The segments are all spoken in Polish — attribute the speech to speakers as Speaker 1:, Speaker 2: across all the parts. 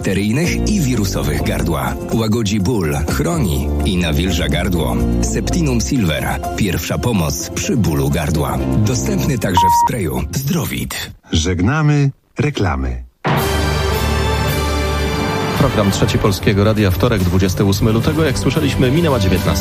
Speaker 1: bakteryjnych i wirusowych gardła. Łagodzi ból, chroni i nawilża gardło. Septinum Silver. Pierwsza pomoc przy bólu gardła. Dostępny także w sprayu Zdrowit.
Speaker 2: Żegnamy reklamy.
Speaker 3: Program Trzeci Polskiego Radia, wtorek, 28 lutego. Jak słyszeliśmy, minęła 19.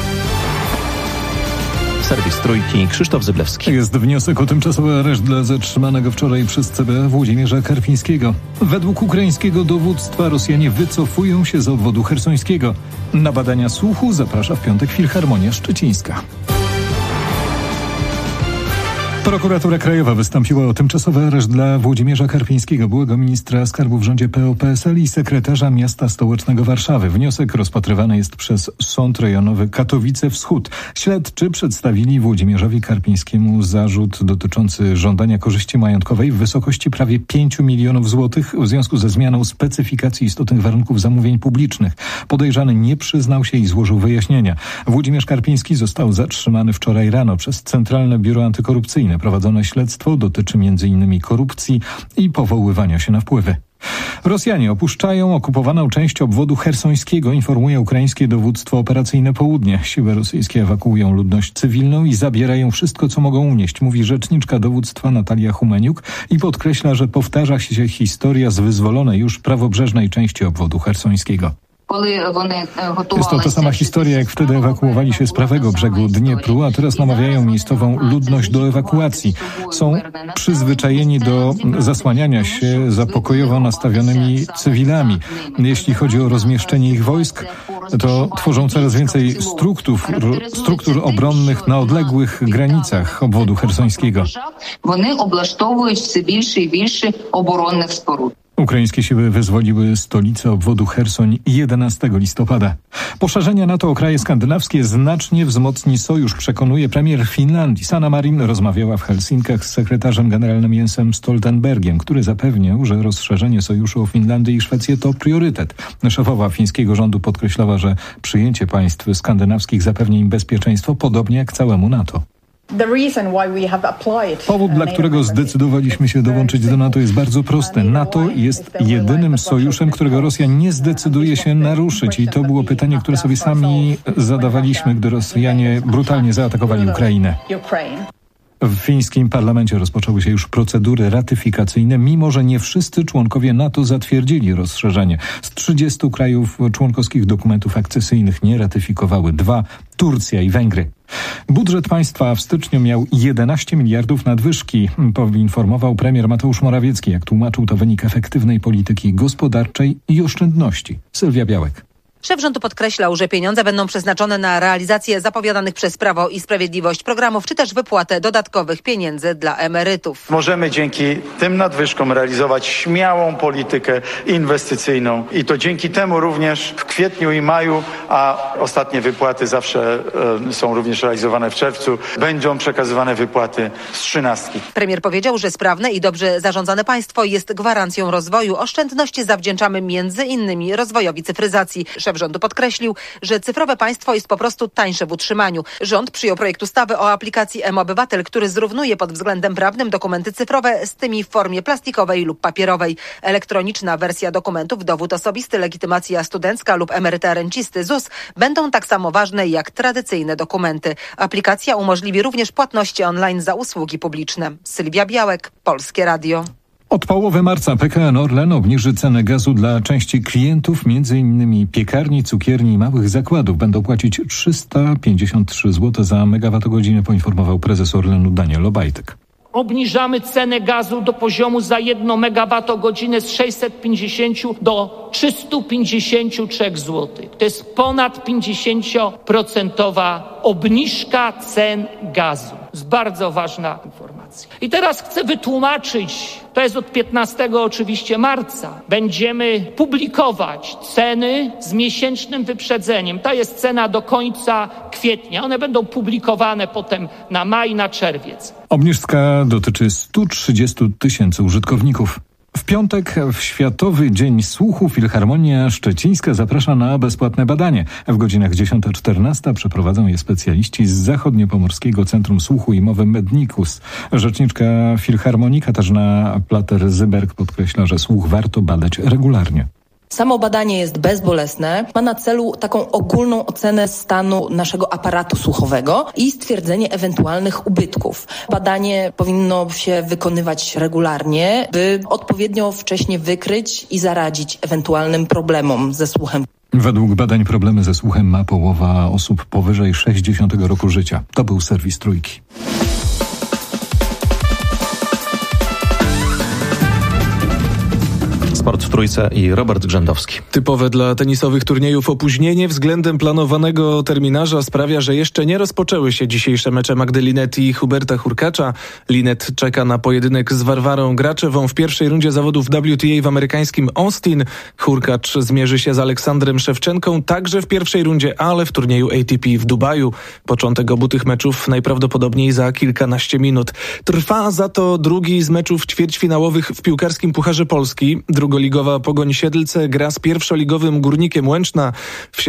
Speaker 3: Serwis Trójki, Krzysztof Zyblewski.
Speaker 4: Jest wniosek o tymczasowy areszt dla zatrzymanego wczoraj przez CBA Włodzimierza Karpińskiego. Według ukraińskiego dowództwa Rosjanie wycofują się z obwodu chersońskiego. Na badania słuchu zaprasza w piątek Filharmonia Szczecińska. Prokuratura Krajowa wystąpiła o tymczasowy areszt dla Włodzimierza Karpińskiego, byłego ministra skarbu w rządzie PO-PSL i sekretarza miasta stołecznego Warszawy. Wniosek rozpatrywany jest przez Sąd Rejonowy Katowice Wschód. Śledczy przedstawili Włodzimierzowi Karpińskiemu zarzut dotyczący żądania korzyści majątkowej w wysokości prawie 5 milionów złotych w związku ze zmianą specyfikacji istotnych warunków zamówień publicznych. Podejrzany nie przyznał się i złożył wyjaśnienia. Włodzimierz Karpiński został zatrzymany wczoraj rano przez Centralne Biuro Antykorupcyjne. Prowadzone śledztwo dotyczy m.in. korupcji i powoływania się na wpływy. Rosjanie opuszczają okupowaną część obwodu chersońskiego, informuje ukraińskie dowództwo operacyjne Południe. Siły rosyjskie ewakuują ludność cywilną i zabierają wszystko, co mogą unieść, mówi rzeczniczka dowództwa Natalia Humeniuk i podkreśla, że powtarza się historia z wyzwolonej już prawobrzeżnej części obwodu chersońskiego. Jest to ta sama historia, jak wtedy ewakuowali się z prawego brzegu Dniepru, a teraz namawiają miejscową ludność do ewakuacji. Są przyzwyczajeni do zasłaniania się za pokojowo nastawionymi cywilami. Jeśli chodzi o rozmieszczenie ich wojsk, to tworzą coraz więcej struktur obronnych na odległych granicach obwodu chersońskiego.
Speaker 5: Вони облаштовують все більше і більше оборонних споруд.
Speaker 4: Ukraińskie siły wyzwoliły stolicę obwodu Chersoń 11 listopada. Poszerzenie NATO o kraje skandynawskie znacznie wzmocni sojusz, przekonuje premier Finlandii. Sanna Marin rozmawiała w Helsinkach z sekretarzem generalnym Jensem Stoltenbergiem, który zapewniał, że rozszerzenie sojuszu o Finlandię i Szwecję to priorytet. Szefowa fińskiego rządu podkreślała, że przyjęcie państw skandynawskich zapewni im bezpieczeństwo, podobnie jak całemu NATO. Powód, dla którego zdecydowaliśmy się dołączyć do NATO, jest bardzo prosty. NATO jest jedynym sojuszem, którego Rosja nie zdecyduje się naruszyć. I to było pytanie, które sobie sami zadawaliśmy, gdy Rosjanie brutalnie zaatakowali Ukrainę. W fińskim parlamencie rozpoczęły się już procedury ratyfikacyjne, mimo że nie wszyscy członkowie NATO zatwierdzili rozszerzenie. Z 30 krajów członkowskich dokumentów akcesyjnych nie ratyfikowały 2, Turcja i Węgry. Budżet państwa w styczniu miał 11 miliardów nadwyżki, poinformował premier Mateusz Morawiecki. Jak tłumaczył, to wynik efektywnej polityki gospodarczej i oszczędności. Sylwia Białek.
Speaker 6: Szef rządu podkreślał, że pieniądze będą przeznaczone na realizację zapowiadanych przez Prawo i Sprawiedliwość programów, czy też wypłatę dodatkowych pieniędzy dla emerytów.
Speaker 7: Możemy dzięki tym nadwyżkom realizować śmiałą politykę inwestycyjną i to dzięki temu również w kwietniu i maju, a ostatnie wypłaty zawsze są również realizowane w czerwcu, będą przekazywane wypłaty z 13.
Speaker 6: Premier powiedział, że sprawne i dobrze zarządzane państwo jest gwarancją rozwoju. Oszczędności zawdzięczamy między innymi rozwojowi cyfryzacji. Szef rządu podkreślił, że cyfrowe państwo jest po prostu tańsze w utrzymaniu. Rząd przyjął projekt ustawy o aplikacji mObywatel, który zrównuje pod względem prawnym dokumenty cyfrowe z tymi w formie plastikowej lub papierowej. Elektroniczna wersja dokumentów, dowód osobisty, legitymacja studencka lub emeryta rencisty ZUS będą tak samo ważne jak tradycyjne dokumenty. Aplikacja umożliwi również płatności online za usługi publiczne. Sylwia Białek, Polskie Radio.
Speaker 4: Od połowy marca PKN Orlen obniży cenę gazu dla części klientów, m.in. piekarni, cukierni i małych zakładów. Będą płacić 353 zł za megawattogodzinę, poinformował prezes Orlenu Daniel Obajtek.
Speaker 8: Obniżamy cenę gazu do poziomu za 1 megawattogodzinę z 650 do 353 zł. To jest ponad 50% obniżka cen gazu. To jest bardzo ważna informacja. I teraz chcę wytłumaczyć, to jest od 15 oczywiście marca. Będziemy publikować ceny z miesięcznym wyprzedzeniem. To jest cena do końca kwietnia. One będą publikowane potem na maj, na czerwiec. Obniżka
Speaker 4: dotyczy 130 000 użytkowników. W piątek, w Światowy Dzień Słuchu, Filharmonia Szczecińska zaprasza na bezpłatne badanie. W godzinach 10-14 przeprowadzą je specjaliści z Zachodniopomorskiego Centrum Słuchu i Mowy Mednicus. Rzeczniczka Filharmonii Katarzyna Plater-Zyberg podkreśla, że słuch warto badać regularnie.
Speaker 9: Samo badanie jest bezbolesne, ma na celu taką ogólną ocenę stanu naszego aparatu słuchowego i stwierdzenie ewentualnych ubytków. Badanie powinno się wykonywać regularnie, by odpowiednio wcześnie wykryć i zaradzić ewentualnym problemom ze słuchem.
Speaker 4: Według badań problemy ze słuchem ma połowa osób powyżej 60 roku życia. To był serwis Trójki.
Speaker 3: Sport w Trójce i Robert Grzędowski.
Speaker 10: Typowe dla tenisowych turniejów opóźnienie względem planowanego terminarza sprawia, że jeszcze nie rozpoczęły się dzisiejsze mecze Magdy Linette i Huberta Hurkacza. Linette czeka na pojedynek z Warwarą Graczewą w pierwszej rundzie zawodów WTA w amerykańskim Austin. Hurkacz zmierzy się z Aleksandrem Szewczenką także w pierwszej rundzie, ale w turnieju ATP w Dubaju. Początek obu tych meczów najprawdopodobniej za kilkanaście minut. Trwa za to drugi z meczów ćwierćfinałowych w piłkarskim Pucharze Polski. Drugoligowa Pogoń Siedlce gra z pierwszoligowym Górnikiem Łęczna. W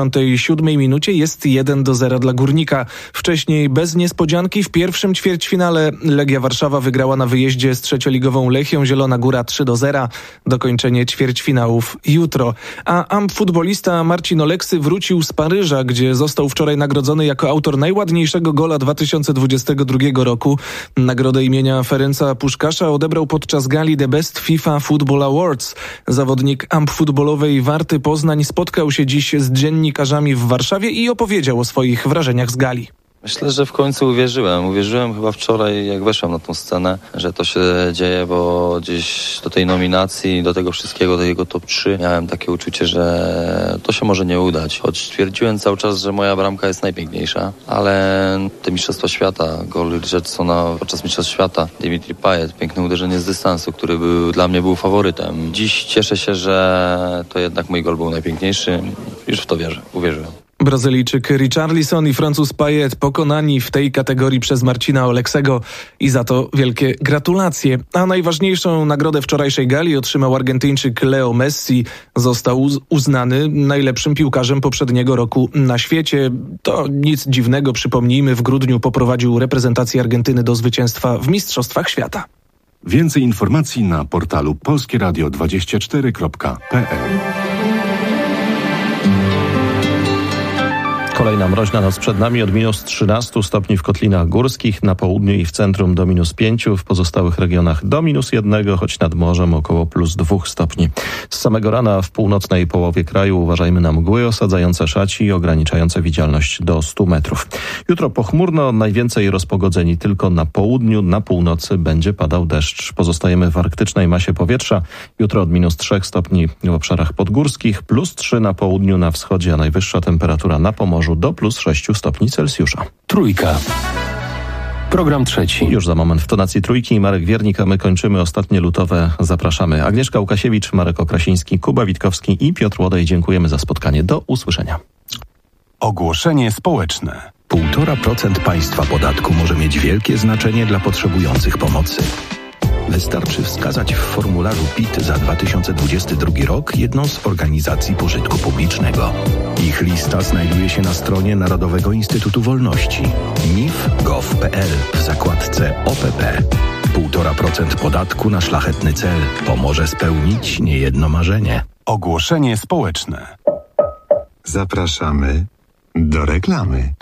Speaker 10: 77 minucie jest 1-0 dla Górnika. Wcześniej bez niespodzianki w pierwszym ćwierćfinale Legia Warszawa wygrała na wyjeździe z trzecioligową Lechią Zielona Góra 3-0. Dokończenie ćwierćfinałów jutro. A futbolista Marcin Oleksy wrócił z Paryża, gdzie został wczoraj nagrodzony jako autor najładniejszego gola 2022 roku. Nagrodę imienia Ferenca Puszkasza odebrał podczas gali The Best FIFA Football Awards. Zawodnik futbolowej Warty Poznań spotkał się dziś z dziennikarzami w Warszawie i opowiedział o swoich wrażeniach z gali.
Speaker 11: Myślę, że w końcu uwierzyłem chyba wczoraj, jak weszłem na tą scenę, że to się dzieje, bo gdzieś do tej nominacji, do tego wszystkiego, do jego top 3 miałem takie uczucie, że to się może nie udać. Choć twierdziłem cały czas, że moja bramka jest najpiękniejsza, ale te mistrzostwa świata, gol Richardsona podczas mistrzostw świata, Dimitri Payet, piękne uderzenie z dystansu, który dla mnie był faworytem. Dziś cieszę się, że to jednak mój gol był najpiękniejszy. Już w to uwierzyłem.
Speaker 10: Brazylijczyk Richarlison i Francuz Payet pokonani w tej kategorii przez Marcina Oleksego i za to wielkie gratulacje. A najważniejszą nagrodę wczorajszej gali otrzymał Argentyńczyk Leo Messi. Został uznany najlepszym piłkarzem poprzedniego roku na świecie. To nic dziwnego, przypomnijmy, w grudniu poprowadził reprezentację Argentyny do zwycięstwa w Mistrzostwach Świata.
Speaker 2: Więcej informacji na portalu polskieradio24.pl.
Speaker 3: Kolejna mroźna noc przed nami od minus 13 stopni w Kotlinach Górskich, na południu i w centrum do minus 5, w pozostałych regionach do minus 1, choć nad morzem około plus 2 stopni. Z samego rana w północnej połowie kraju uważajmy na mgły osadzające szaci i ograniczające widzialność do 100 metrów. Jutro pochmurno, najwięcej rozpogodzeni tylko na południu, na północy będzie padał deszcz. Pozostajemy w arktycznej masie powietrza. Jutro od minus 3 stopni w obszarach podgórskich, plus 3 na południu, na wschodzie, a najwyższa temperatura na Pomorzu do plus 6 stopni Celsjusza.
Speaker 1: Trójka. Program trzeci.
Speaker 3: Już za moment w tonacji Trójki Marek Wiernik, a my kończymy ostatnie lutowe. Zapraszamy. Agnieszka Łukasiewicz, Marek Okrasiński, Kuba Witkowski i Piotr Łodej. Dziękujemy za spotkanie. Do usłyszenia.
Speaker 2: Ogłoszenie społeczne.
Speaker 1: 1,5% państwa podatku może mieć wielkie znaczenie dla potrzebujących pomocy. Wystarczy wskazać w formularzu PIT za 2022 rok jedną z organizacji pożytku publicznego. Ich lista znajduje się na stronie Narodowego Instytutu Wolności mif.gov.pl w zakładce OPP. 1,5% podatku na szlachetny cel pomoże spełnić niejedno marzenie.
Speaker 2: Ogłoszenie społeczne. Zapraszamy do reklamy.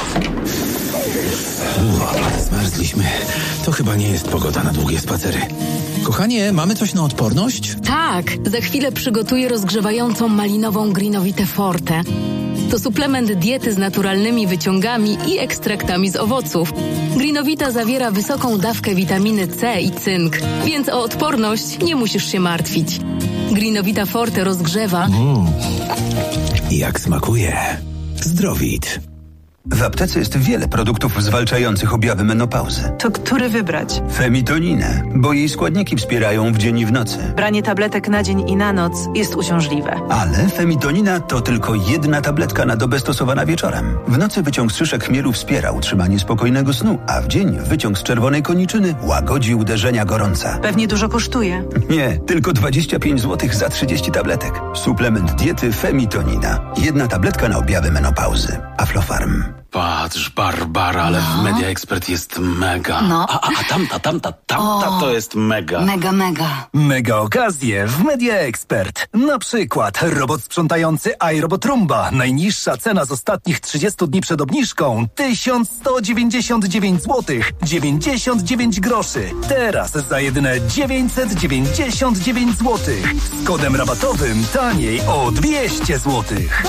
Speaker 12: Zmarzliśmy. To chyba nie jest pogoda na długie spacery. Kochanie, mamy coś na odporność?
Speaker 13: Tak, za chwilę przygotuję rozgrzewającą malinową Greenowitę Forte. To suplement diety z naturalnymi wyciągami i ekstraktami z owoców. Greenowita zawiera wysoką dawkę witaminy C i cynk, więc o odporność nie musisz się martwić. Greenowita Forte rozgrzewa.
Speaker 12: Jak smakuje. Zdrowit.
Speaker 14: W aptece jest wiele produktów zwalczających objawy menopauzy.
Speaker 15: To który wybrać?
Speaker 14: Femitoninę, bo jej składniki wspierają w dzień i w nocy.
Speaker 15: Branie tabletek na dzień i na noc jest uciążliwe.
Speaker 14: Ale Femitonina to tylko jedna tabletka na dobę stosowana wieczorem. W nocy wyciąg z szyszek chmielu wspiera utrzymanie spokojnego snu, a w dzień wyciąg z czerwonej koniczyny łagodzi uderzenia gorąca.
Speaker 15: Pewnie dużo kosztuje.
Speaker 14: Nie, tylko 25 zł za 30 tabletek. Suplement diety Femitonina. Jedna tabletka na objawy menopauzy. Aflofarm.
Speaker 12: patrz, Barbara, ale w Media Expert jest mega.
Speaker 16: No.
Speaker 12: A tamta to jest mega.
Speaker 16: Mega.
Speaker 17: Mega okazje w Media Expert. Na przykład robot sprzątający iRobot Roomba. Najniższa cena z ostatnich 30 dni przed obniżką 1199 zł 99 groszy. Teraz za jedyne 999 zł. Z kodem rabatowym taniej o 200 zł.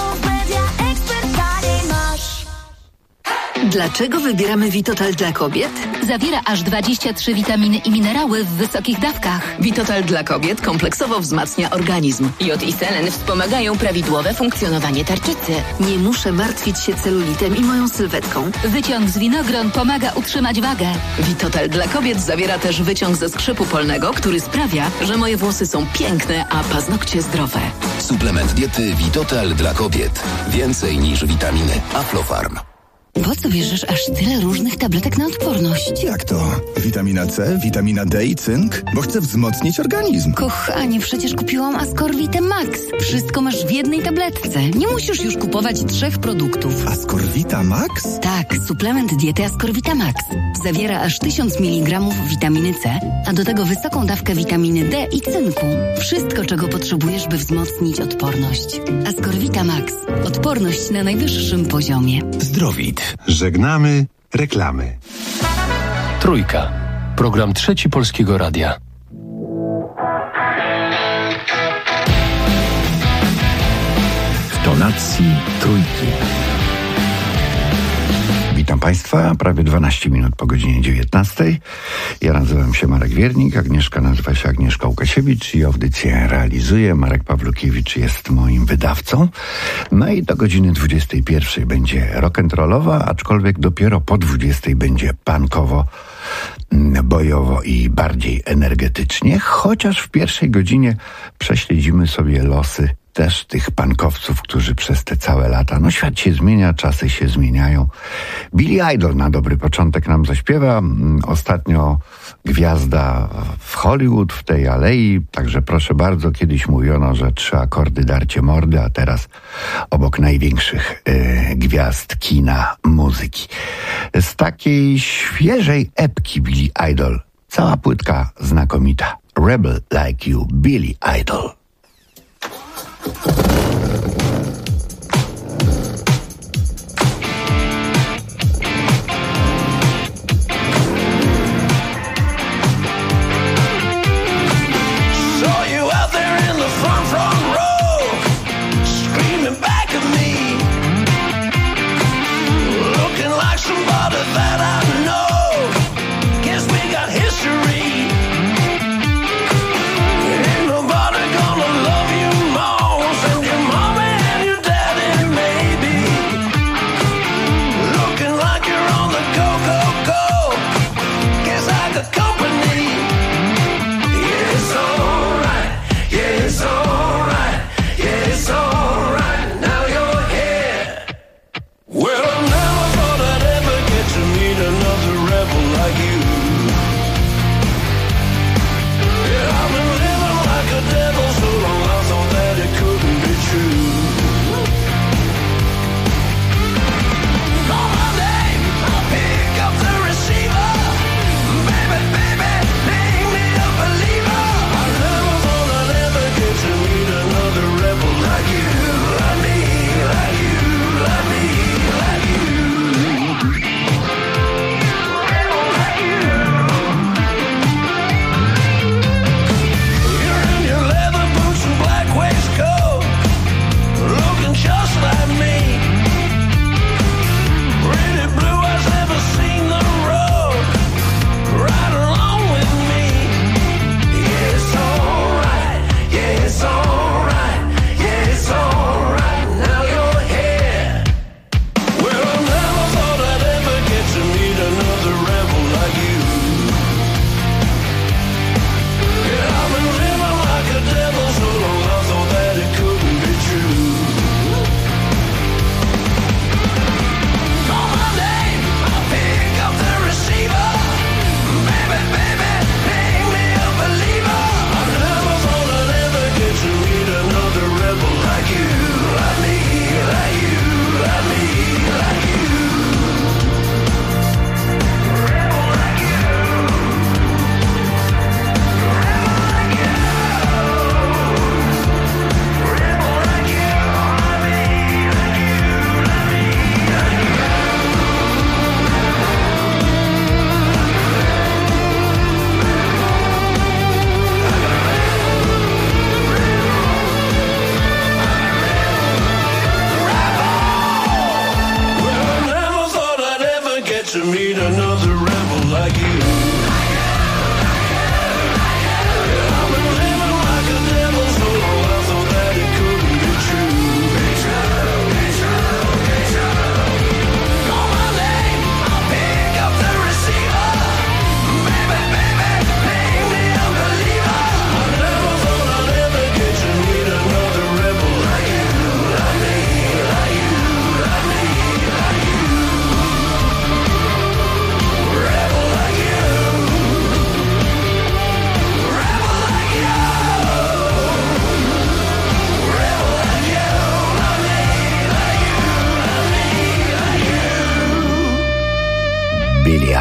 Speaker 18: Dlaczego wybieramy Vitotal dla kobiet?
Speaker 13: Zawiera aż 23 witaminy i minerały w wysokich dawkach.
Speaker 18: Vitotal dla kobiet kompleksowo wzmacnia organizm.
Speaker 19: Jod i selen wspomagają prawidłowe funkcjonowanie tarczycy.
Speaker 18: Nie muszę martwić się celulitem i moją sylwetką.
Speaker 13: Wyciąg z winogron pomaga utrzymać wagę.
Speaker 18: Vitotal dla kobiet zawiera też wyciąg ze skrzypu polnego, który sprawia, że moje włosy są piękne, a paznokcie zdrowe.
Speaker 1: Suplement diety Vitotal dla kobiet. Więcej niż witaminy. Aflofarm.
Speaker 19: Po co bierzesz aż tyle różnych tabletek na odporność?
Speaker 20: Jak to? Witamina C, witamina D i cynk? Bo chcę wzmocnić organizm.
Speaker 19: Kochanie, przecież kupiłam Ascorvite Max. Wszystko masz w jednej tabletce. Nie musisz już kupować 3 produktów.
Speaker 20: Ascorvita Max?
Speaker 19: Tak, suplement diety Ascorvita Max. Zawiera aż 1000 mg witaminy C, a do tego wysoką dawkę witaminy D i cynku. Wszystko, czego potrzebujesz, by wzmocnić odporność. Ascorvita Max. Odporność na najwyższym poziomie.
Speaker 2: Zdrowit. Żegnamy reklamy.
Speaker 21: Trójka. Program Trzeci Polskiego Radia.
Speaker 2: W tonacji trójki.
Speaker 22: Witam Państwa, prawie 12 minut po godzinie 19. Ja nazywam się Marek Wiernik, Agnieszka nazywa się Agnieszka Łukasiewicz i audycję realizuje. Marek Pawlukiewicz jest moim wydawcą. No i do godziny 21 będzie rock'n'rollowa, aczkolwiek dopiero po 20 będzie punkowo, bojowo i bardziej energetycznie, chociaż w pierwszej godzinie prześledzimy sobie losy też tych punkowców, którzy przez te całe lata, świat się zmienia, czasy się zmieniają. Billy Idol na dobry początek nam zaśpiewa. Ostatnio gwiazda w Hollywood, w tej alei, także proszę bardzo, kiedyś mówiono, że 3 akordy darcie mordy, a teraz obok największych gwiazd kina, muzyki. Z takiej świeżej epki Billy Idol, cała płytka znakomita. Rebel Like You, Billy Idol.
Speaker 23: Ain't nobody gonna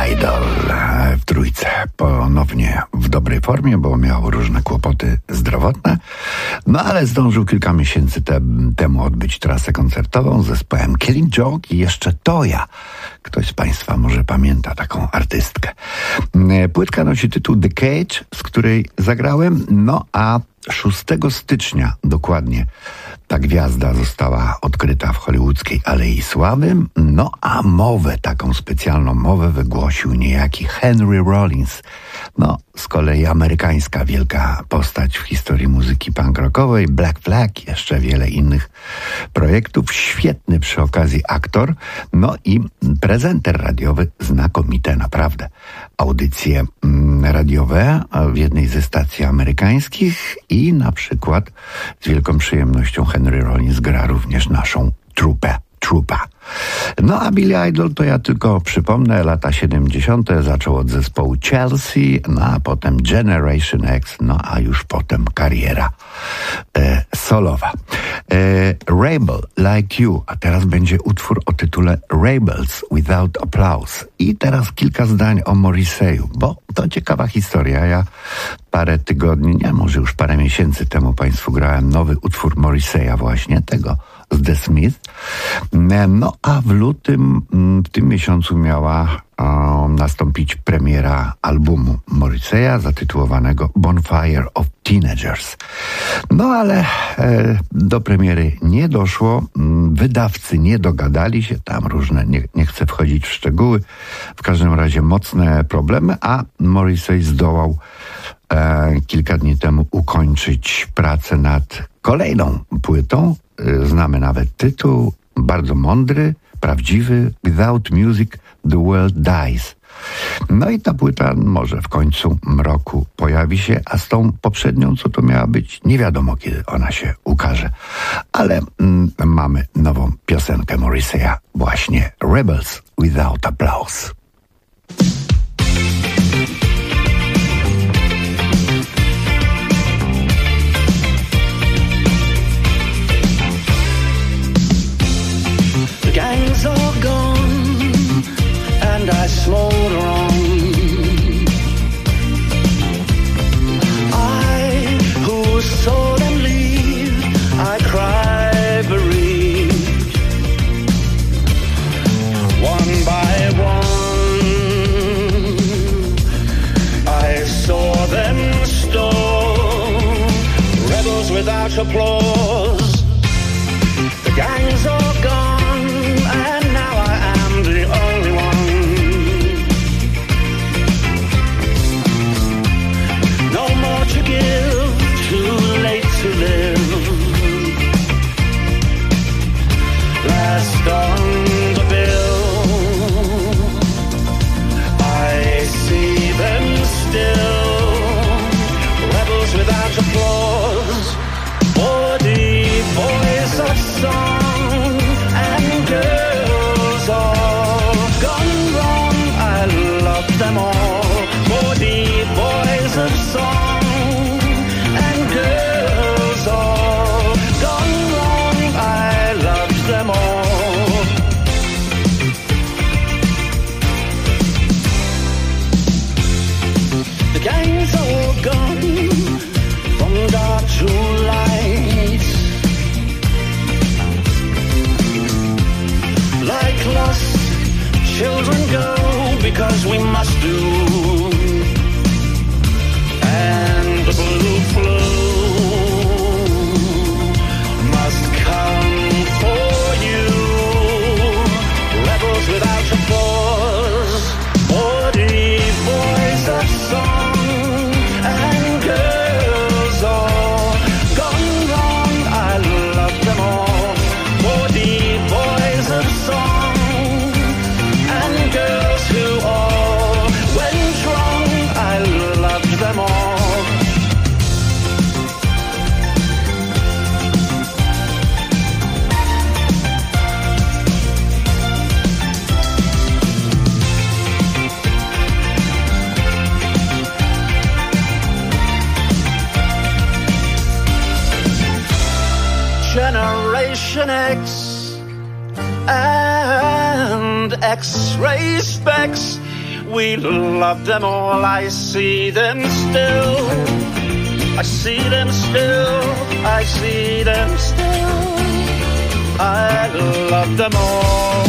Speaker 22: Idol w trójce. Ponownie w dobrej formie, bo miał różne kłopoty zdrowotne. No ale zdążył kilka miesięcy temu odbyć trasę koncertową z zespołem Killing Joke i jeszcze Toya. Ktoś z Państwa może pamięta taką artystkę. Płytka nosi tytuł The Cage, z której zagrałem, no a 6 stycznia dokładnie ta gwiazda została odkryta w hollywoodzkiej Alei Sławy, no a taką specjalną mowę wygłosił niejaki Henry Rollins. No, z kolei amerykańska wielka postać w historii muzyki punk rockowej, Black Flag, jeszcze wiele innych projektów, świetny przy okazji aktor, no i prezenter radiowy, znakomite naprawdę audycje radiowe w jednej ze stacji amerykańskich i na przykład z wielką przyjemnością Henry Rollins gra również naszą trupę. No a Billy Idol to ja tylko przypomnę, lata 70. zaczął od zespołu Chelsea, no a potem Generation X, no a już potem kariera solowa. Rebel Like You, a teraz będzie utwór o tytule Rebels Without Applause. I teraz kilka zdań o Morrissey'u, bo to ciekawa historia. Ja parę tygodni, może już parę miesięcy temu Państwu grałem nowy utwór Morrissey'a właśnie, tego z The Smith. No a w lutym, w tym miesiącu miała nastąpić premiera albumu Morrissey'a zatytułowanego Bonfire of Teenagers. No ale do premiery nie doszło, wydawcy nie dogadali się, tam różne, nie chcę wchodzić w szczegóły, w każdym razie mocne problemy, a Morrissey zdołał kilka dni temu ukończyć pracę nad kolejną płytą. Znamy nawet tytuł, bardzo mądry, prawdziwy, Without Music the World Dies. No i ta płyta może w końcu roku pojawi się, a z tą poprzednią, co to miała być, nie wiadomo kiedy ona się ukaże. Ale mamy nową piosenkę Morrissey'a, właśnie Rebels Without Applause.
Speaker 5: The gang's all gone and I smolder on. I who saw them leave, I cry bereaved. One by one I saw them stone, rebels without applause. The gang's all gone and now I am the only one. No more to give, too late to live. Last on the bill, I see them still, rebels without applause. For the voice of song and girls all gone wrong, I love them all. For the boys of song and girls all gone wrong, I love them all. The gang's all gone from dark to light, like lost children go because we must do. And the blue flu must come for you, rebels without applause. For the boys of song and girls all gone wrong, I love them all. For the boys of song and girls who all went wrong, I loved them all. Generation X and X-ray specs, we loved them all. I see them still. I see them still. I see them still. I love them all.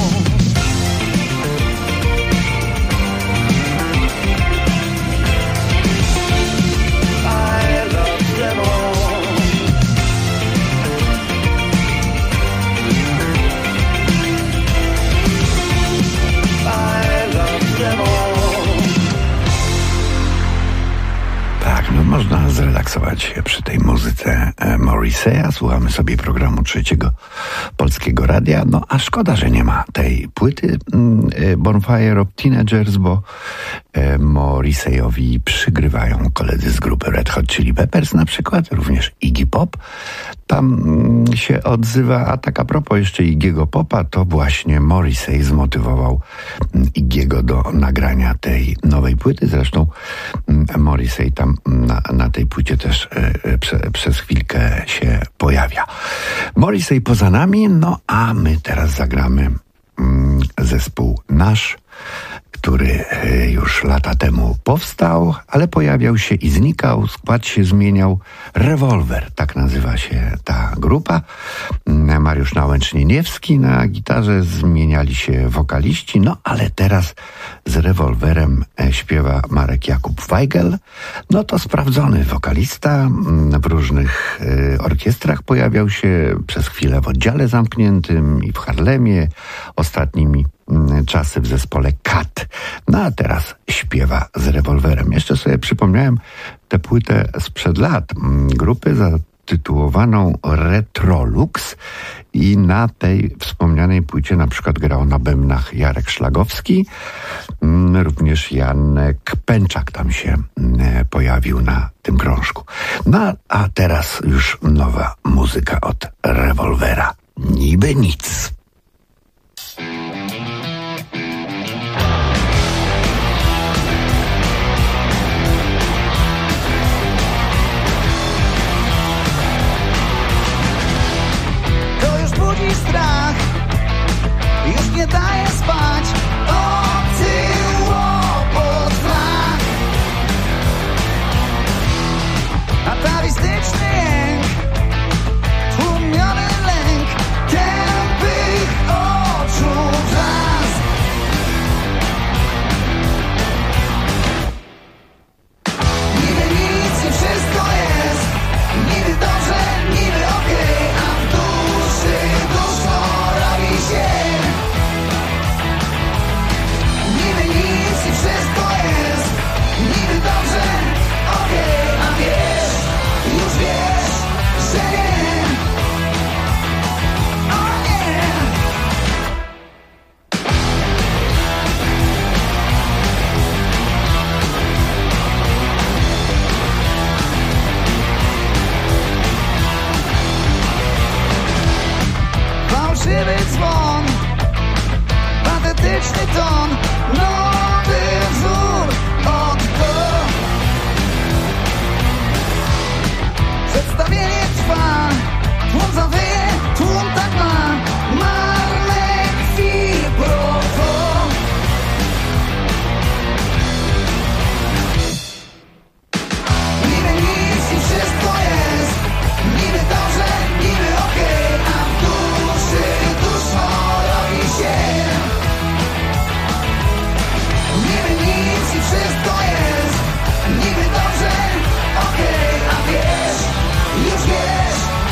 Speaker 5: I love them all.
Speaker 22: Tak, no można zrelaksować się przy tej muzyce Morrissey'a. Słuchamy sobie programu Trzeciego Polskiego Radia. No a szkoda, że nie ma tej płyty Bonfire of Teenagers, bo Morrissey'owi przygrywają koledzy z grupy Red Hot Chili Peppers na przykład, również Iggy Pop tam się odzywa. A tak a propos jeszcze Iggy'ego Popa, to właśnie Morrissey zmotywował Iggy'ego do nagrania tej nowej płyty. Zresztą Morrissey tam na tej płycie też przez chwilkę się pojawia. Morrissey poza nami, no a my teraz zagramy zespół Nasz, który już lata temu powstał, ale pojawiał się i znikał, skład się zmieniał. Rewolwer, tak nazywa się ta grupa. Mariusz Nałęcz-Nieniewski na gitarze, zmieniali się wokaliści, no ale teraz z Rewolwerem śpiewa Marek Jakub Weigel. No to sprawdzony wokalista, w różnych orkiestrach pojawiał się, przez chwilę w Oddziale Zamkniętym i w Harlemie, ostatnimi czasy w zespole Kat. No a teraz śpiewa z Rewolwerem. Jeszcze sobie przypomniałem tę płytę sprzed lat grupy zatytułowaną Retrolux i na tej wspomnianej płycie na przykład grał na bębnach Jarek Szlagowski, również Janek Pęczak tam się pojawił na tym krążku. No a teraz już nowa muzyka od Rewolwera. Niby nic.
Speaker 5: Strach już nie daje spać. Obcy łopot znak, atawistyczny jęk, tłumiony lęk tępych oczu blask. Niby nic i wszystko jest, niby dobrze, niby okej, a w duszy robi się. Niby nic i wszystko jest, niby dobrze, okej, a wiesz, już wiesz, że nie. O nie. Fałszywy dzwon, patetyczny ton, nowy wzór od go. Przedstawienie trwa, tłum zawieje, tłum tak ma, marne krwi proto. Niby nic i wszystko jest, niby dobrze, niby okej, a w duszy duszno robi się. Niby nic i wszystko jest, niby dobrze, okej, a wiesz, już wiesz,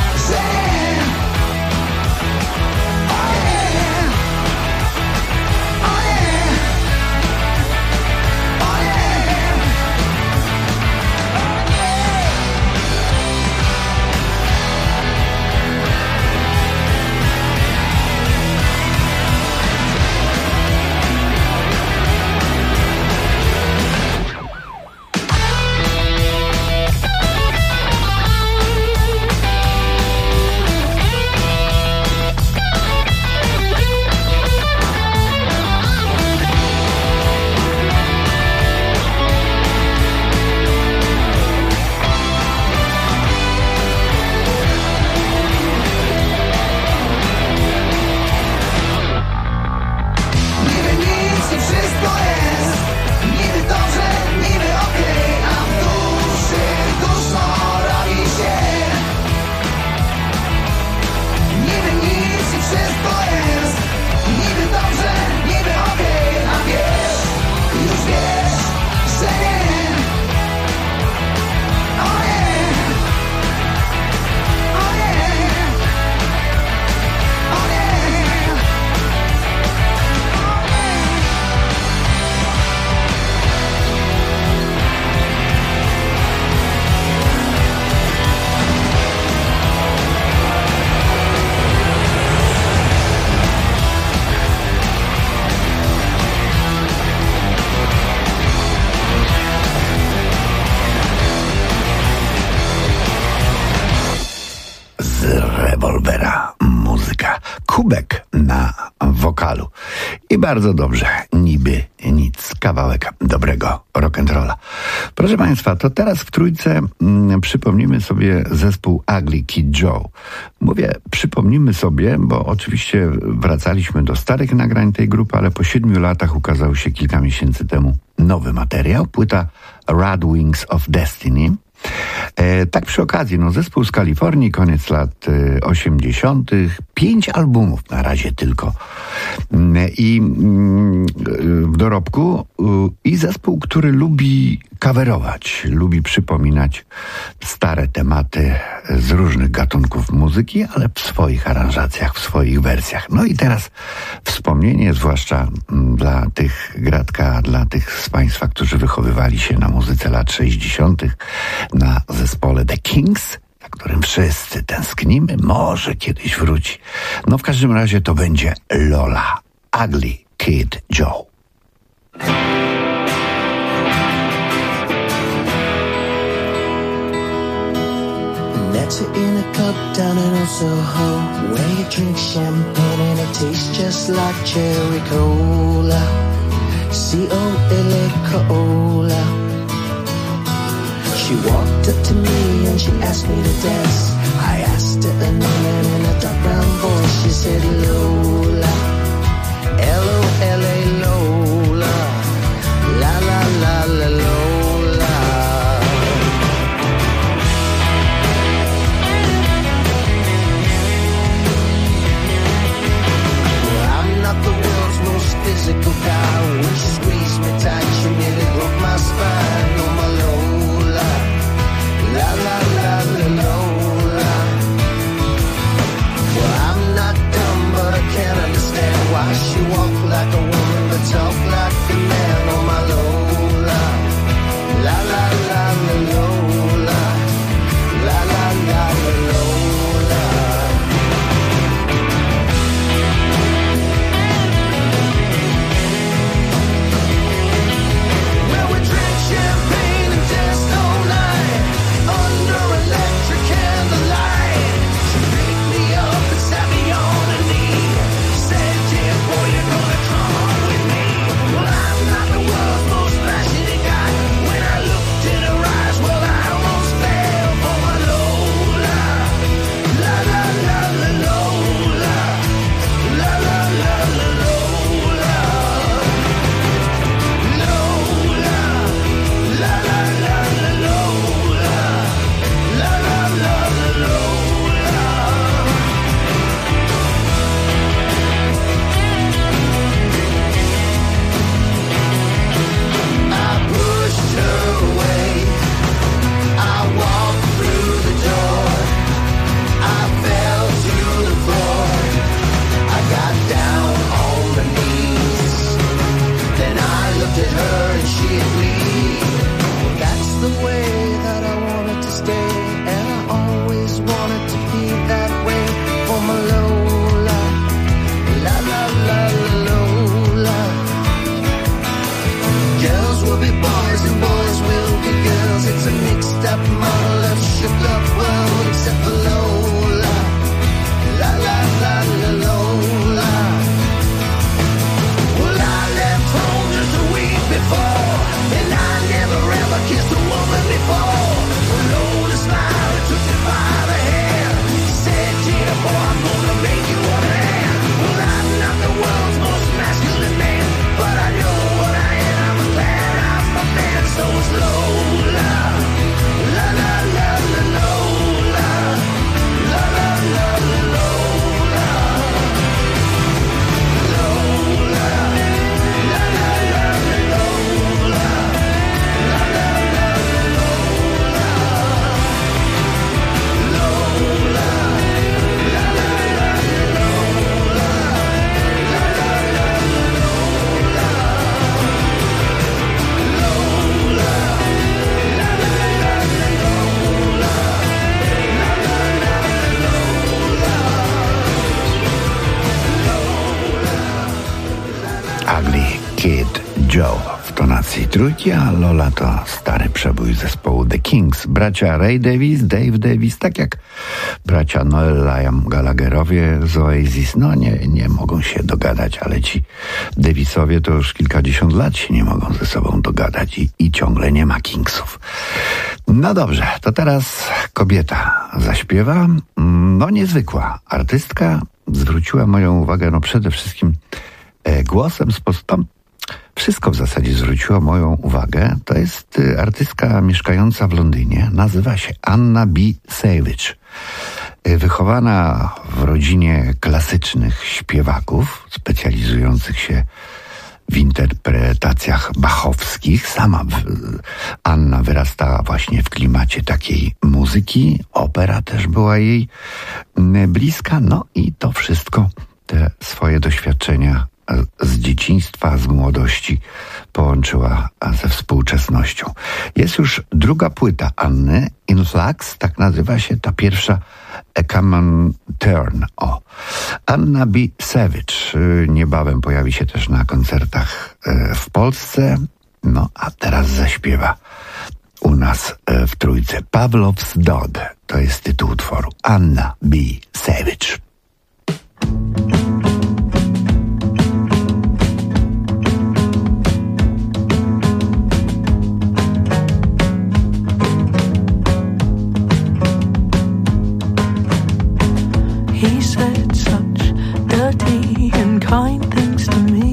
Speaker 22: Kubek na wokalu. I bardzo dobrze, niby nic, kawałek dobrego rock'n'rolla. Proszę Państwa, to teraz w trójce przypomnimy sobie zespół Ugly Kid Joe. Mówię przypomnimy sobie, bo oczywiście wracaliśmy do starych nagrań tej grupy, ale po 7 latach ukazał się kilka miesięcy temu nowy materiał, płyta Rad Wings of Destiny. Tak przy okazji, zespół z Kalifornii, koniec lat 80., 5 albumów na razie tylko. I w dorobku i zespół, który lubi coverować, lubi przypominać stare tematy z różnych gatunków muzyki, ale w swoich aranżacjach, w swoich wersjach. No i teraz wspomnienie, zwłaszcza dla tych gratka, dla tych z Państwa, którzy wychowywali się na muzyce lat 60., na zespole The Kings, za którym wszyscy tęsknimy, może kiedyś wróci. No w każdym razie to będzie Lola, Ugly Kid Joe.
Speaker 7: Met you in a club down in Old Soho, where you drink champagne and it tastes just like cherry cola. C-O-L-A cola. She walked up to me and she asked me to dance. I asked her a name and in a dark brown voice she said Lola, L-O-L-A Lola, la la la la Lola. Well, I'm not the world's most physical guy. When she squeezed me tight, she nearly broke my spine. Oh my Lola, la la la la Lola. Well, I'm not dumb, but I can't understand why she walk like a woman but talk like a man. Oh my Lola, la la la la Lola, la la la la Lola. Well, we drink champagne and danced all night under electric candlelight. She picked me up and sat me on a knee. Said, dear boy, you're gonna come on with me. Well, I'm not the world's most passionate guy. When I looked in her eyes, well, I almost fell for my Lola. La la la la Lola, la la la la Lola, Lola, la la la la Lola, la la la la Lola. I pushed her away. I walked through the door. I fell to the floor. I got down on my knees. Then I looked at her and she agreed. Well, that's the way that I wanted to stay, and I always wanted to be that way for my Lola. La la la la Lola. Girls will be boys and boys will be girls. It's a mixed up model of shook up world, except for Lola. La la la la Lola. Well, I left home just a week before, and I never ever kissed a woman before. Well, Lola smiled and took me by the hand. Said, dear boy, I'm gonna make you a man. Well, I'm not the world's most masculine man, but I know what I am. I'm glad I'm a man, so it's Lola. La la la la Lola, la la la la Lola, Lola, la la la la Lola, la la la la Lola, Lola, la la la la Lola, la la la
Speaker 22: Ugly Kid Joe w tonacji Trójki, a Lola to stary przebój zespołu The Kings. Bracia Ray Davies, Dave Davies, tak jak bracia Noel Liam Gallagherowie z Oasis. No nie mogą się dogadać, ale ci Davisowie to już kilkadziesiąt lat się nie mogą ze sobą dogadać i ciągle nie ma Kingsów. No dobrze, to teraz kobieta zaśpiewa. No niezwykła artystka. Zwróciła moją uwagę, przede wszystkim głosem, wszystko w zasadzie zwróciło moją uwagę. To jest artystka mieszkająca w Londynie. Nazywa się Anna B. Savage. Wychowana w rodzinie klasycznych śpiewaków, specjalizujących się w interpretacjach bachowskich. Sama Anna wyrastała właśnie w klimacie takiej muzyki. Opera też była jej bliska. No i to wszystko, te swoje doświadczenia z dzieciństwa, z młodości połączyła ze współczesnością. Jest już druga płyta Anny, In Flux, tak nazywa się ta pierwsza, A Common Turn. Anna B. Savage niebawem pojawi się też na koncertach w Polsce, no a teraz zaśpiewa u nas w Trójce. Pavlov's Dog to jest tytuł utworu. Anna B. Savage.
Speaker 6: He said such dirty and kind things to me.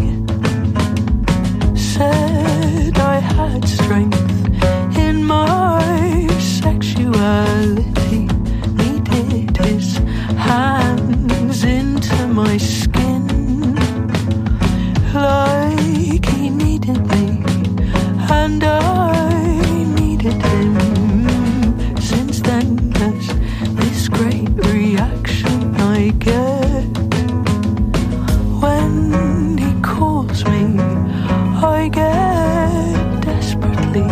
Speaker 6: Said I had strength in my sexuality. Needed his hands into my skin, like he needed me and I needed him. Since then there's this great reaction I get when he calls me. I get desperately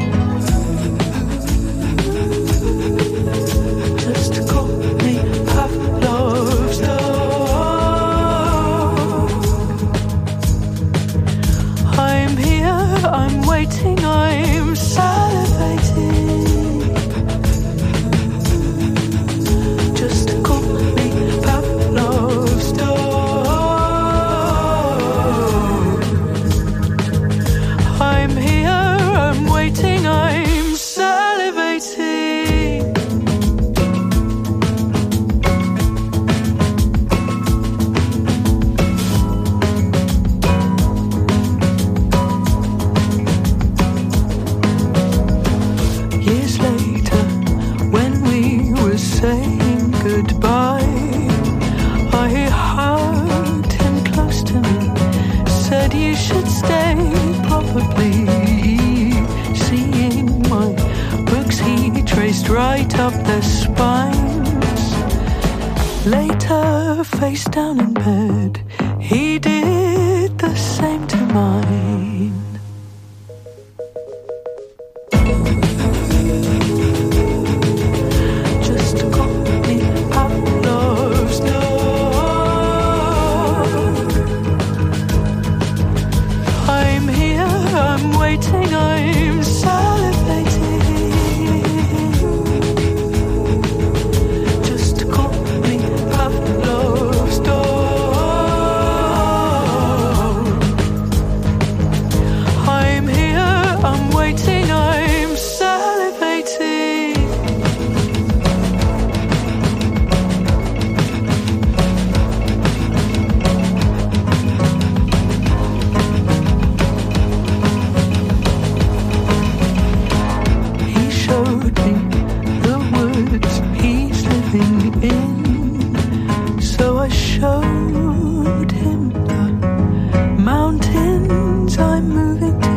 Speaker 6: just to call me Pavlov's dog. I'm here, I'm waiting, I'm salivating. Just to call me Pavlov's dog. I'm here, I'm waiting, I'm salivating. Years later, when we were saying goodbye, I hugged him close to me, said you should stay, probably seeing my books he traced right up their spines. Later, face down in bed, he did the same to mine. Just to call me Pavlov's dog. I'm here, I'm waiting, I'm salivating. Just to call me Pavlov's dog. I'm here, I'm waiting, I'm salivating. He showed me the woods he's living in, so I showed him the mountains I'm moving to.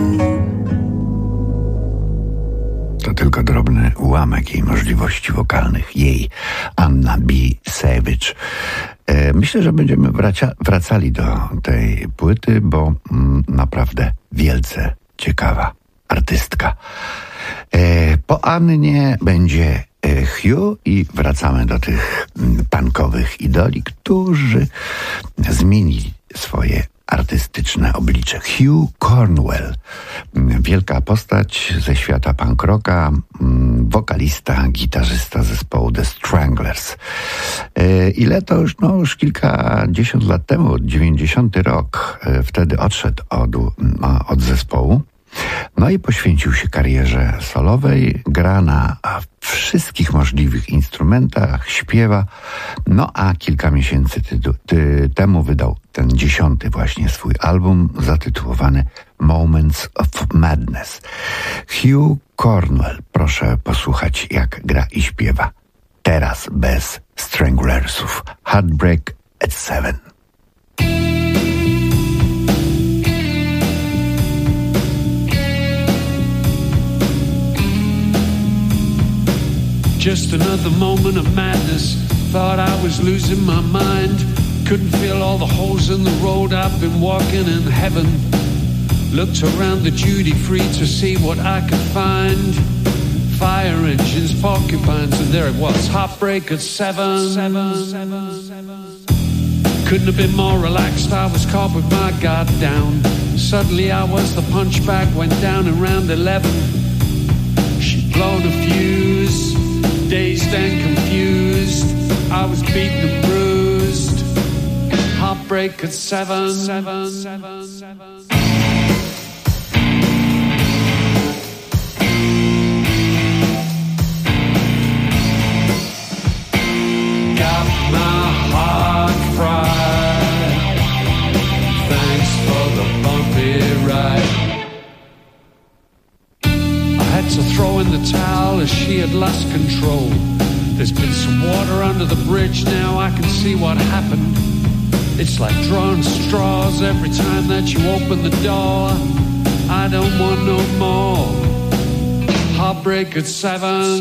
Speaker 22: To tylko drobny ułamek jej możliwości wokalnych. Jej Anna B. Savage. Myślę, że będziemy wracali do tej płyty, bo naprawdę wielce ciekawa artystka. Po Annie będzie Hugh i wracamy do tych punkowych idoli, którzy zmienili swoje artystyczne oblicze. Hugh Cornwell, wielka postać ze świata punk rocka, wokalista, gitarzysta zespołu The Stranglers. Ile to już? No już kilkadziesiąt lat temu, 90 rok, wtedy odszedł od zespołu. No i poświęcił się karierze solowej, gra na wszystkich możliwych instrumentach, śpiewa, no a kilka miesięcy temu wydał ten 10. właśnie swój album zatytułowany Moments of Madness. Hugh Cornwell, proszę posłuchać jak gra i śpiewa. Teraz bez Stranglersów. Heartbreak at 7.
Speaker 8: Just another moment of madness. Thought I was losing my mind. Couldn't feel all the holes in the road. I've been walking in heaven. Looked around the duty free to see what I could find. Fire engines, porcupines, and there it was. Heartbreak at 7. Couldn't have been more relaxed. I was caught with my guard down. Suddenly I was the punchbag. Went down around 11. She'd blown a fuse. Dazed and confused, I was beaten and bruised. Heartbreak at 7. Got my heart fried. Thanks for the bumpy ride. To throw in the towel as she had lost control. There's been some water under the bridge, now I can see what happened. It's like drawing straws every time that you open the door. I don't want no more. Heartbreak at 7.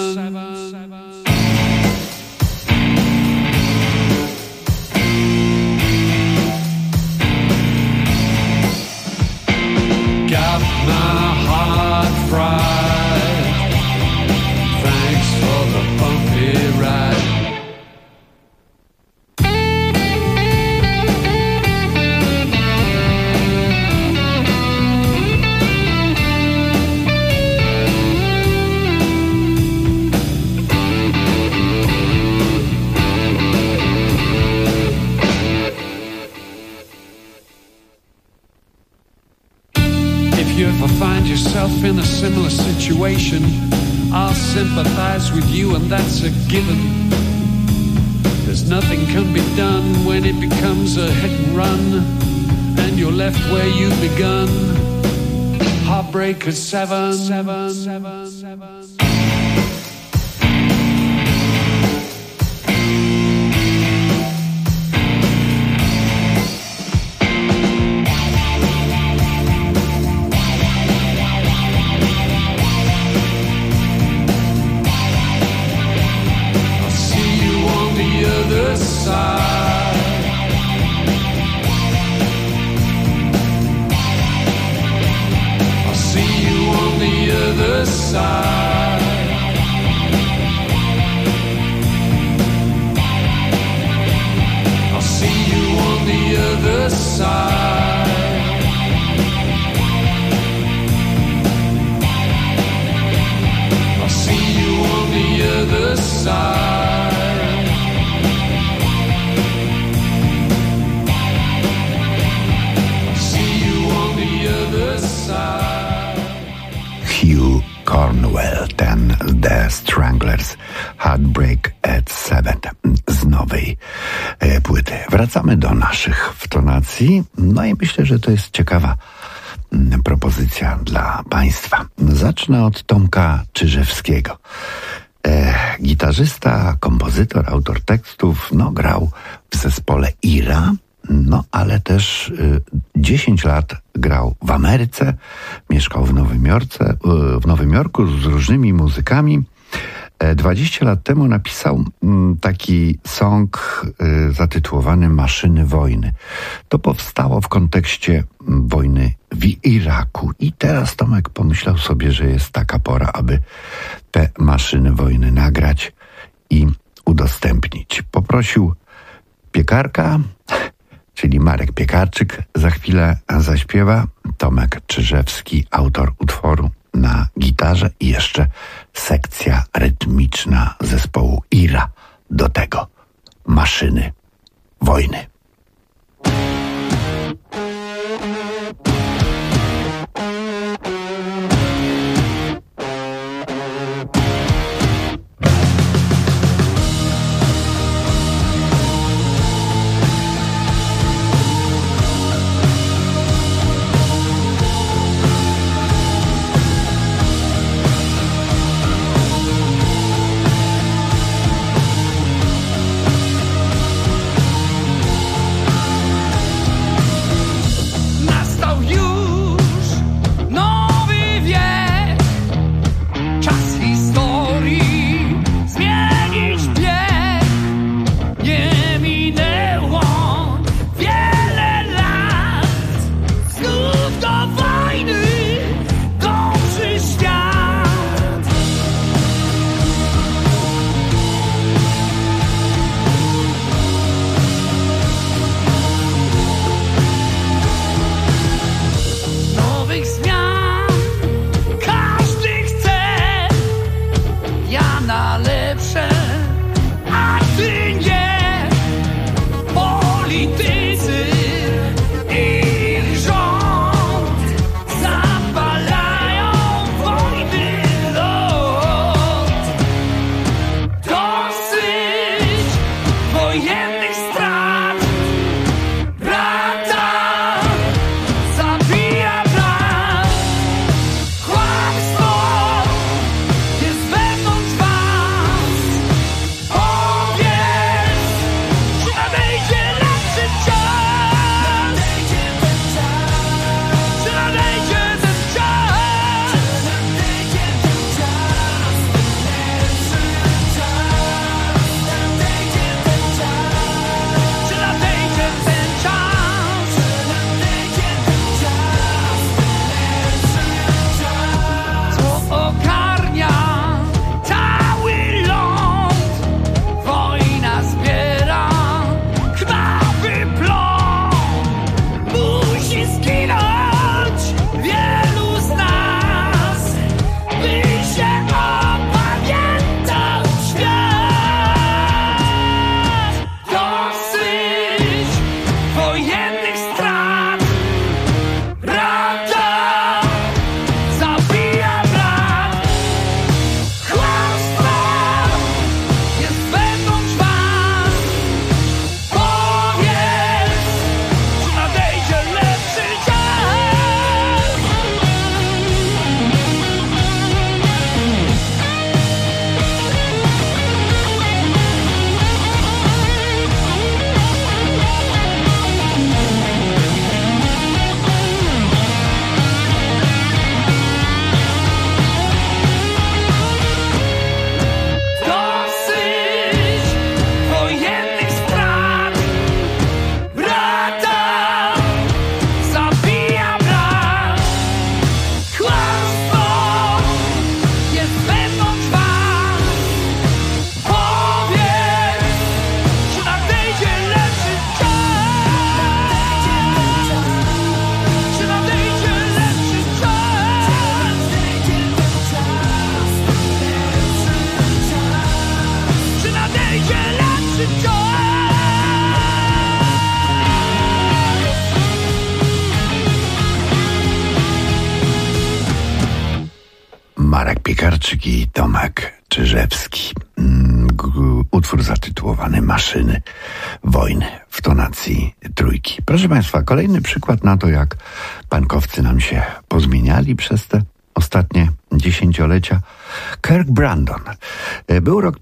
Speaker 8: Got my heart fried. Thanks for the bumpy ride. If you ever find yourself in a similar situation, I'll sympathize with you and that's a given. There's nothing can be done when it becomes a hit and run, and you're left where you've begun. Heartbreak at 7. Other side. I'll see you on the other side. I'll see you on the other side. I'll see you on the other side.
Speaker 22: Hugh Cornwell, ten The Stranglers, Heartbreak at 7 z nowej płyty. Wracamy do naszych wtonacji, no i myślę, że to jest ciekawa propozycja dla Państwa. Zacznę od Tomka Czyżewskiego. Gitarzysta, kompozytor, autor tekstów, no grał w zespole Ira, no ale też 10 lat grał w Ameryce, mieszkał w Nowym Jorku z różnymi muzykami. 20 lat temu napisał taki song zatytułowany Maszyny Wojny. To powstało w kontekście wojny w Iraku i teraz Tomek pomyślał sobie, że jest taka pora, aby te maszyny wojny nagrać i udostępnić. Poprosił piekarka, czyli Marek Piekarczyk za chwilę zaśpiewa, Tomek Czyżewski, autor utworu na gitarze i jeszcze sekcja rytmiczna zespołu Ira. Do tego maszyny wojny. Marek Piekarczyk i Tomek Czyżewski. Utwór zatytułowany Maszyny wojny w tonacji trójki. Proszę Państwa, kolejny przykład na to, jak pankowcy nam się pozmieniali przez te ostatnie dziesięciolecia. Kirk Brandon. Był rok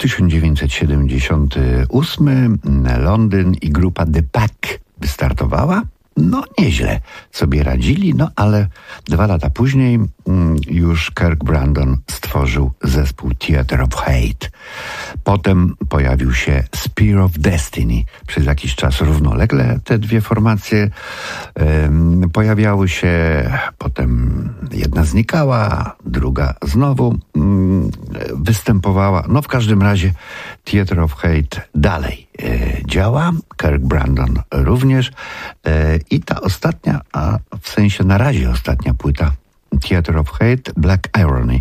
Speaker 22: 1978, Londyn i grupa The Pack wystartowała. No nieźle sobie radzili, no ale 2 lata później już Kirk Brandon stworzył zespół Theatre of Hate. Potem pojawił się Spear of Destiny. Przez jakiś czas równolegle te dwie formacje pojawiały się, potem jedna znikała, druga znowu występowała. No w każdym razie Theatre of Hate dalej działa. Kirk Brandon również. I ta ostatnia, a w sensie na razie ostatnia płyta Theatre of Hate, Black Irony,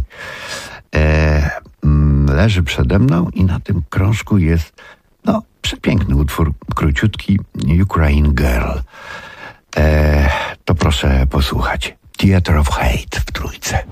Speaker 22: leży przede mną i na tym krążku jest przepiękny utwór, króciutki, Ukraine Girl. To proszę posłuchać. Theatre of Hate w Trójce.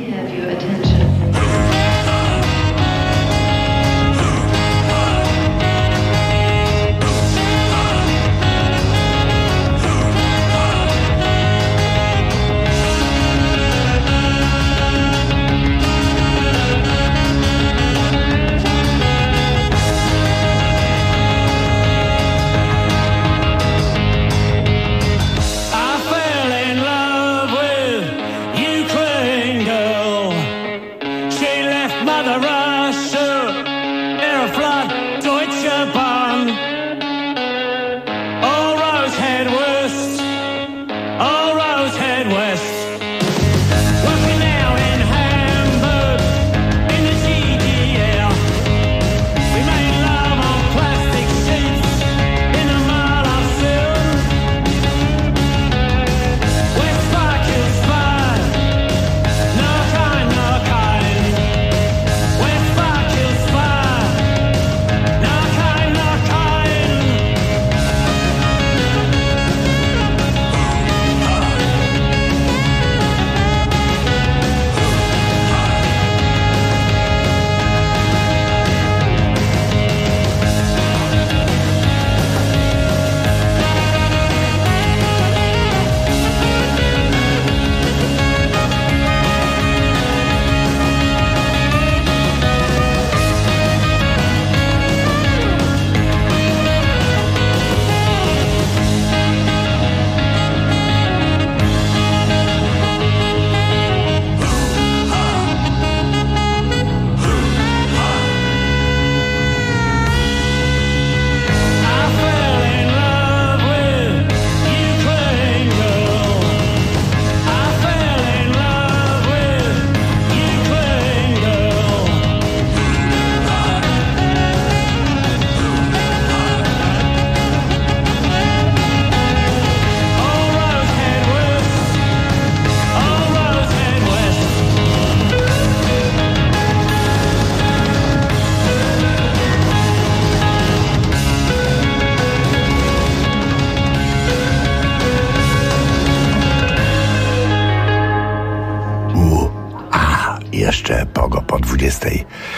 Speaker 22: Jeszcze pogo po 20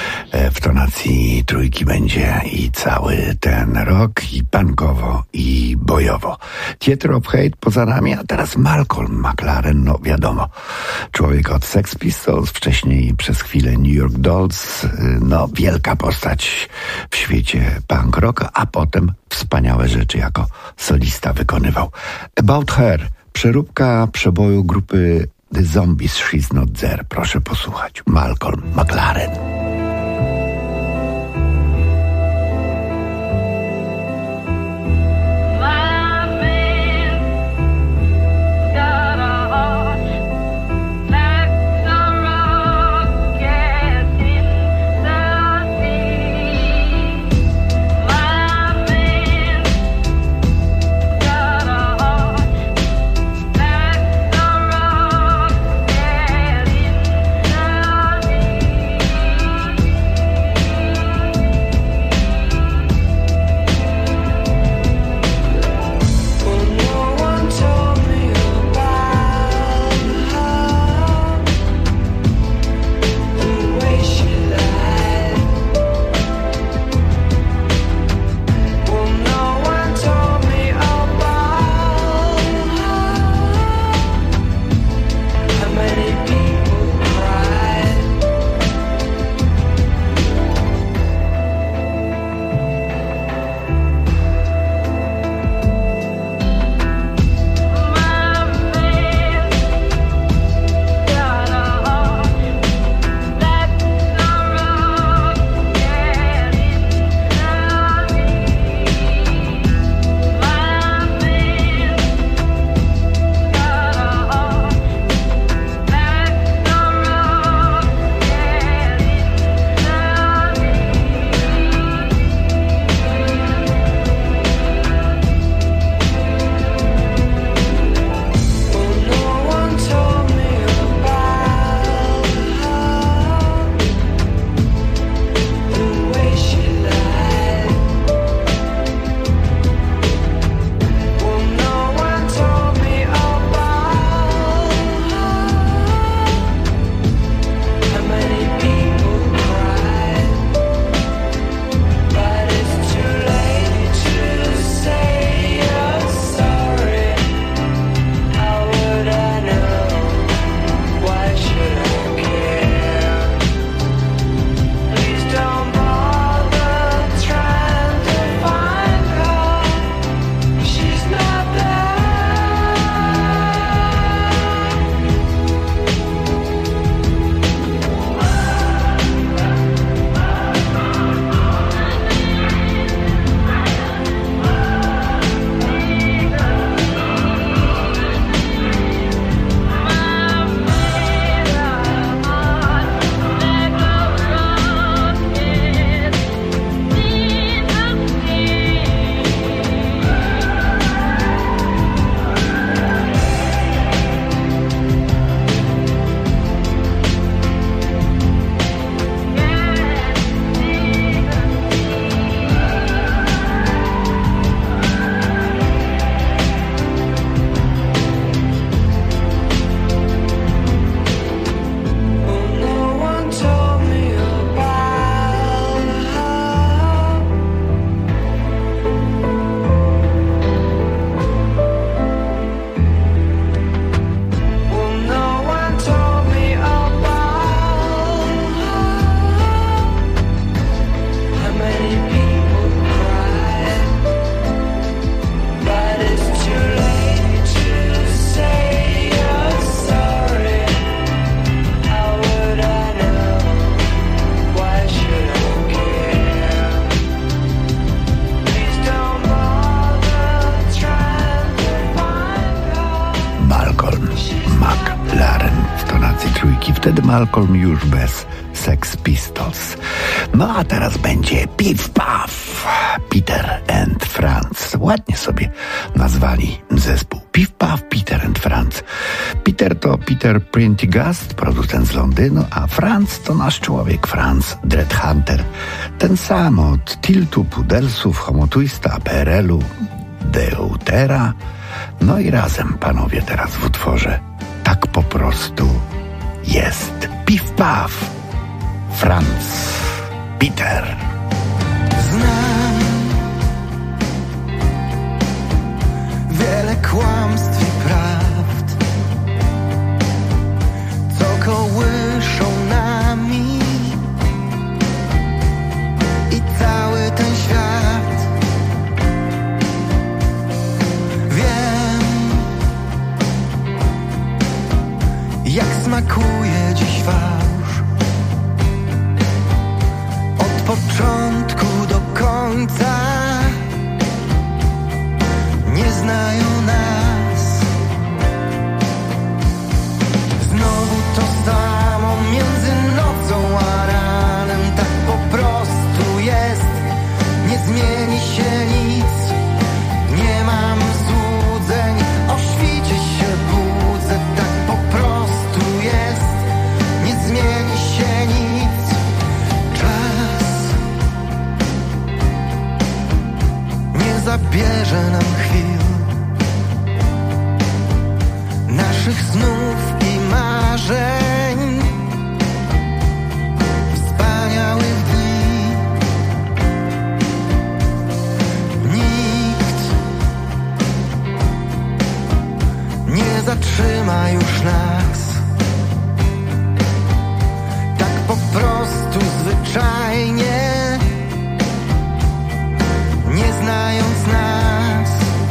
Speaker 22: w tonacji Trójki będzie i cały ten rok, i punkowo, i bojowo. Theatre of Hate poza nami, a teraz Malcolm McLaren, no wiadomo, człowiek od Sex Pistols, wcześniej przez chwilę New York Dolls, no wielka postać w świecie punk rocka, a potem wspaniałe rzeczy jako solista wykonywał. About Her, przeróbka przeboju grupy The Zombies, She's Not There. Proszę posłuchać. Malcolm McLaren.
Speaker 7: Yeah.
Speaker 22: Ed Malcolm już bez Sex Pistols. No a teraz będzie Piff Puff, Peter and Franz. Ładnie sobie nazwali zespół. Piff Puff, Peter and Franz. Peter to Peter Prendergast, producent z Londynu, a Franz to nasz człowiek, Franz Dreadhunter. Ten sam od Tiltu, Pudelsów, Homo Twista, PRL-u, Deutera. No i razem, panowie, teraz w utworze Tak po prostu jest. Piff Puff, Franz, Peter.
Speaker 7: Znam wiele kłamstw i prawd, co kołyszą nami i cały ten świat. Wiem, jak smakuje dziś fałsz. Od początku do końca nie znają nas. Znowu to samo między nocą a ranem. Tak po prostu jest, nie zmieni się nic. Nie mam złudzeń, o świcie się budzę. Tak po prostu jest, nie zmieni się nic. Czas nie zabierze nam chwil, naszych snów i marzeń, wspaniałych dni. Nikt nie zatrzyma już nas. Tak po prostu zwyczajnie, nie znając nas.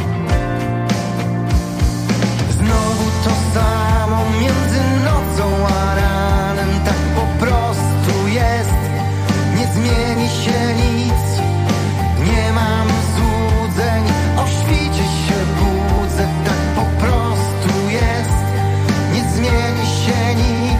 Speaker 7: Znowu to samo między nocą a ranem. Tak po prostu jest, nie zmieni się nic. Nie mam złudzeń, o świcie się budzę. Tak po prostu jest, nie zmieni się nic.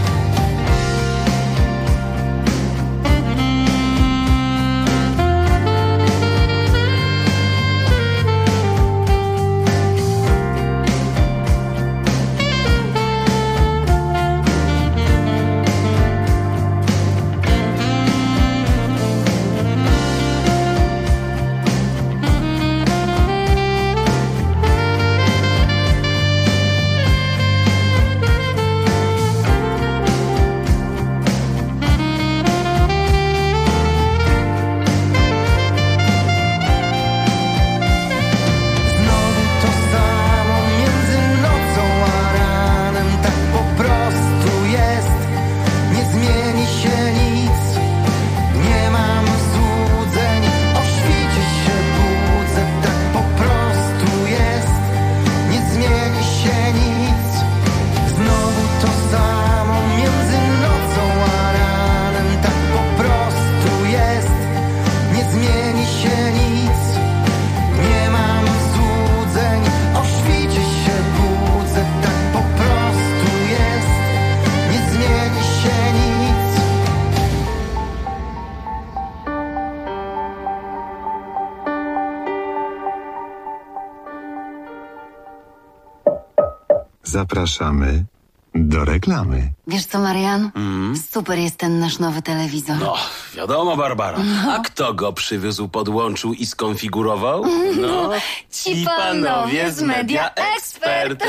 Speaker 2: Zapraszamy do reklamy.
Speaker 19: Wiesz co, Marian? Super jest ten nasz nowy telewizor.
Speaker 9: No, wiadomo, Barbara. A kto go przywiózł, podłączył i skonfigurował? No,
Speaker 19: Ci panowie z Media Expert.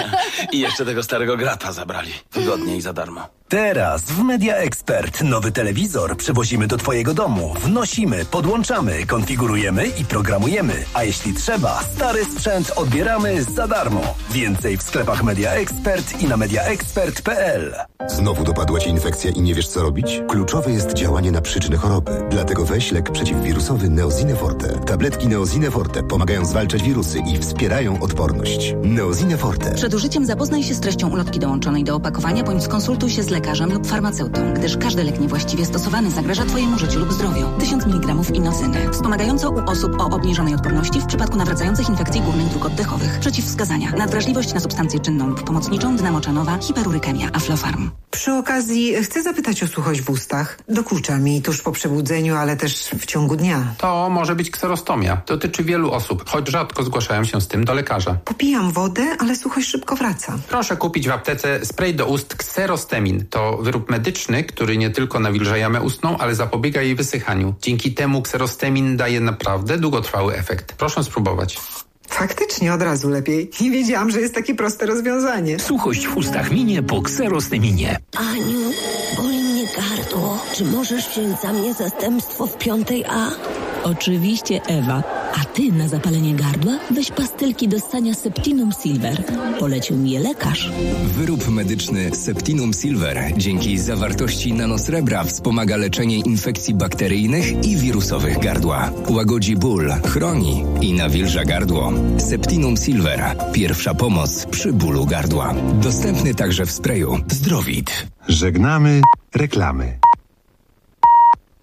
Speaker 9: I jeszcze tego starego grata zabrali. Wygodnie i za darmo.
Speaker 17: Teraz w Media Expert nowy telewizor przywozimy do twojego domu. Wnosimy, podłączamy, konfigurujemy i programujemy. A jeśli trzeba, stary sprzęt odbieramy za darmo. Więcej w sklepach Media Expert i na mediaexpert.pl.
Speaker 16: Znowu dopadła cię infekcja i nie wiesz co robić? Kluczowe jest działanie na przyczynę choroby. Dlatego weź lek przeciwwirusowy Neosine Forte. Tabletki Neosine Forte pomagają zwalczać wirusy i wspierają odporność. Neosine Forte.
Speaker 23: Przed użyciem zapoznaj się z treścią ulotki dołączonej do opakowania, bądź skonsultuj się z lekarzem lub farmaceutą, gdyż każdy lek niewłaściwie stosowany zagraża twojemu życiu lub zdrowiu. 1000 mg inozyny. Wspomagająco u osób o obniżonej odporności w przypadku nawracających infekcji górnych dróg oddechowych. Przeciwwskazania: nadwrażliwość na substancję czynną lub pomocniczą, dynamoczanowa, hiperurykemia, aflofarm.
Speaker 15: gardłem. Przy okazji chcę zapytać o suchość w ustach. Dokucza mi tuż po przebudzeniu, ale też w ciągu dnia.
Speaker 4: To może być kserostomia. Dotyczy wielu osób, choć rzadko zgłaszają się z tym do lekarza.
Speaker 15: Popijam wodę, ale suchość szybko wraca.
Speaker 4: Proszę kupić w aptece spray do ust Kserostemin. To wyrób medyczny, który nie tylko nawilża jamę ustną, ale zapobiega jej wysychaniu. Dzięki temu Kserostemin daje naprawdę długotrwały efekt. Proszę spróbować.
Speaker 15: Faktycznie od razu lepiej. Nie wiedziałam, że jest takie proste rozwiązanie.
Speaker 10: Suchość w ustach minie po Kserosteminie.
Speaker 11: Aniu, boli mnie gardło. Czy możesz wziąć za mnie zastępstwo w 5A?
Speaker 24: Oczywiście, Ewa. A ty na zapalenie gardła weź pastylki do ssania Septinum Silver. Polecił mi je lekarz.
Speaker 1: Wyrób medyczny Septinum Silver dzięki zawartości nanosrebra wspomaga leczenie infekcji bakteryjnych i wirusowych gardła. Łagodzi ból, chroni i nawilża gardło. Septinum Silver. Pierwsza pomoc przy bólu gardła. Dostępny także w sprayu Zdrowit.
Speaker 2: Żegnamy reklamy.